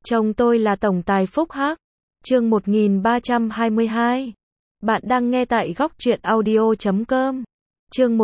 Chồng tôi là tổng tài phúc hắc. Chương 1322. Bạn đang nghe tại góc truyện audio.com. Chương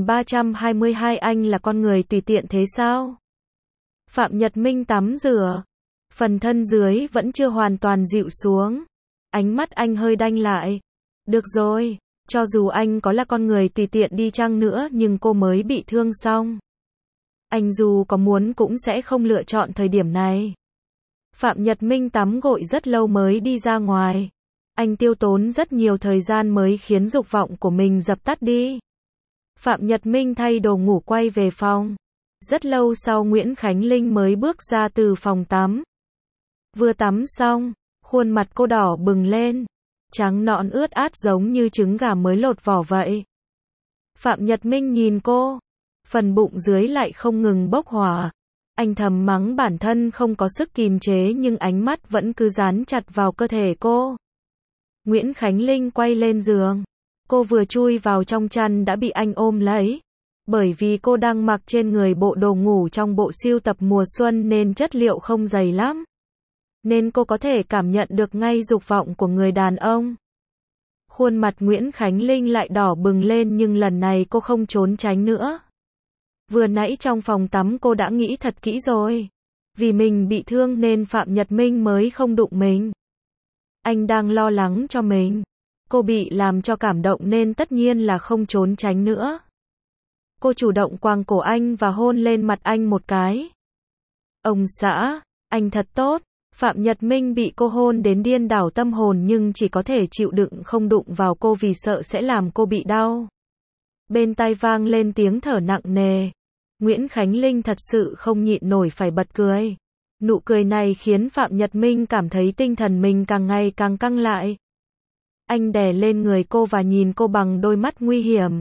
1322. Anh là con người tùy tiện thế sao? Phạm Nhật Minh tắm rửa. Phần thân dưới vẫn chưa hoàn toàn dịu xuống. Ánh mắt anh hơi đanh lại. Được rồi, cho dù anh có là con người tùy tiện đi chăng nữa nhưng cô mới bị thương xong. Anh dù có muốn cũng sẽ không lựa chọn thời điểm này. Phạm Nhật Minh tắm gội rất lâu mới đi ra ngoài. Anh tiêu tốn rất nhiều thời gian mới khiến dục vọng của mình dập tắt đi. Phạm Nhật Minh thay đồ ngủ quay về phòng. Rất lâu sau Nguyễn Khánh Linh mới bước ra từ phòng tắm. Vừa tắm xong, khuôn mặt cô đỏ bừng lên, trắng nõn ướt át giống như trứng gà mới lột vỏ vậy. Phạm Nhật Minh nhìn cô, phần bụng dưới lại không ngừng bốc hỏa. Anh thầm mắng bản thân không có sức kìm chế nhưng ánh mắt vẫn cứ dán chặt vào cơ thể cô. Nguyễn Khánh Linh quay lên giường. Cô vừa chui vào trong chăn đã bị anh ôm lấy. Bởi vì cô đang mặc trên người bộ đồ ngủ trong bộ sưu tập mùa xuân nên chất liệu không dày lắm. Nên cô có thể cảm nhận được ngay dục vọng của người đàn ông. Khuôn mặt Nguyễn Khánh Linh lại đỏ bừng lên nhưng lần này cô không trốn tránh nữa. Vừa nãy trong phòng tắm cô đã nghĩ thật kỹ rồi. Vì mình bị thương nên Phạm Nhật Minh mới không đụng mình. Anh đang lo lắng cho mình. Cô bị làm cho cảm động nên tất nhiên là không trốn tránh nữa. Cô chủ động quàng cổ anh và hôn lên mặt anh một cái. Ông xã, anh thật tốt. Phạm Nhật Minh bị cô hôn đến điên đảo tâm hồn nhưng chỉ có thể chịu đựng không đụng vào cô vì sợ sẽ làm cô bị đau. Bên tai vang lên tiếng thở nặng nề. Nguyễn Khánh Linh thật sự không nhịn nổi phải bật cười. Nụ cười này khiến Phạm Nhật Minh cảm thấy tinh thần mình càng ngày càng căng lại. Anh đè lên người cô và nhìn cô bằng đôi mắt nguy hiểm.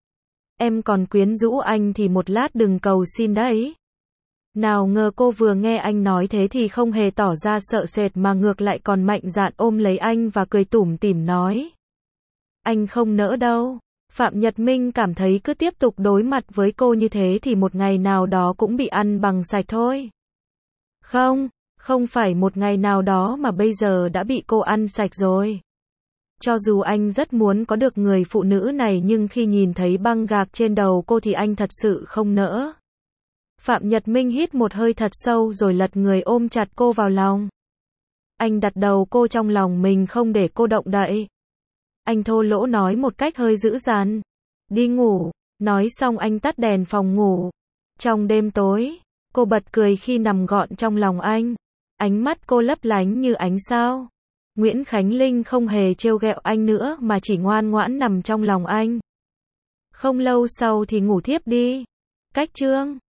Em còn quyến rũ anh thì một lát đừng cầu xin đấy. Nào ngờ cô vừa nghe anh nói thế thì không hề tỏ ra sợ sệt mà ngược lại còn mạnh dạn ôm lấy anh và cười tủm tỉm nói. Anh không nỡ đâu. Phạm Nhật Minh cảm thấy cứ tiếp tục đối mặt với cô như thế thì một ngày nào đó cũng bị ăn bằng sạch thôi. Không phải một ngày nào đó mà bây giờ đã bị cô ăn sạch rồi. Cho dù anh rất muốn có được người phụ nữ này nhưng khi nhìn thấy băng gạc trên đầu cô thì anh thật sự không nỡ. Phạm Nhật Minh hít một hơi thật sâu rồi lật người ôm chặt cô vào lòng. Anh đặt đầu cô trong lòng mình không để cô động đậy. Anh thô lỗ nói một cách hơi dữ dằn. Đi ngủ. Nói xong anh tắt đèn phòng ngủ. Trong đêm tối, cô bật cười khi nằm gọn trong lòng anh. Ánh mắt cô lấp lánh như ánh sao. Nguyễn Khánh Linh không hề trêu ghẹo anh nữa mà chỉ ngoan ngoãn nằm trong lòng anh. Không lâu sau thì ngủ thiếp đi. Cách chương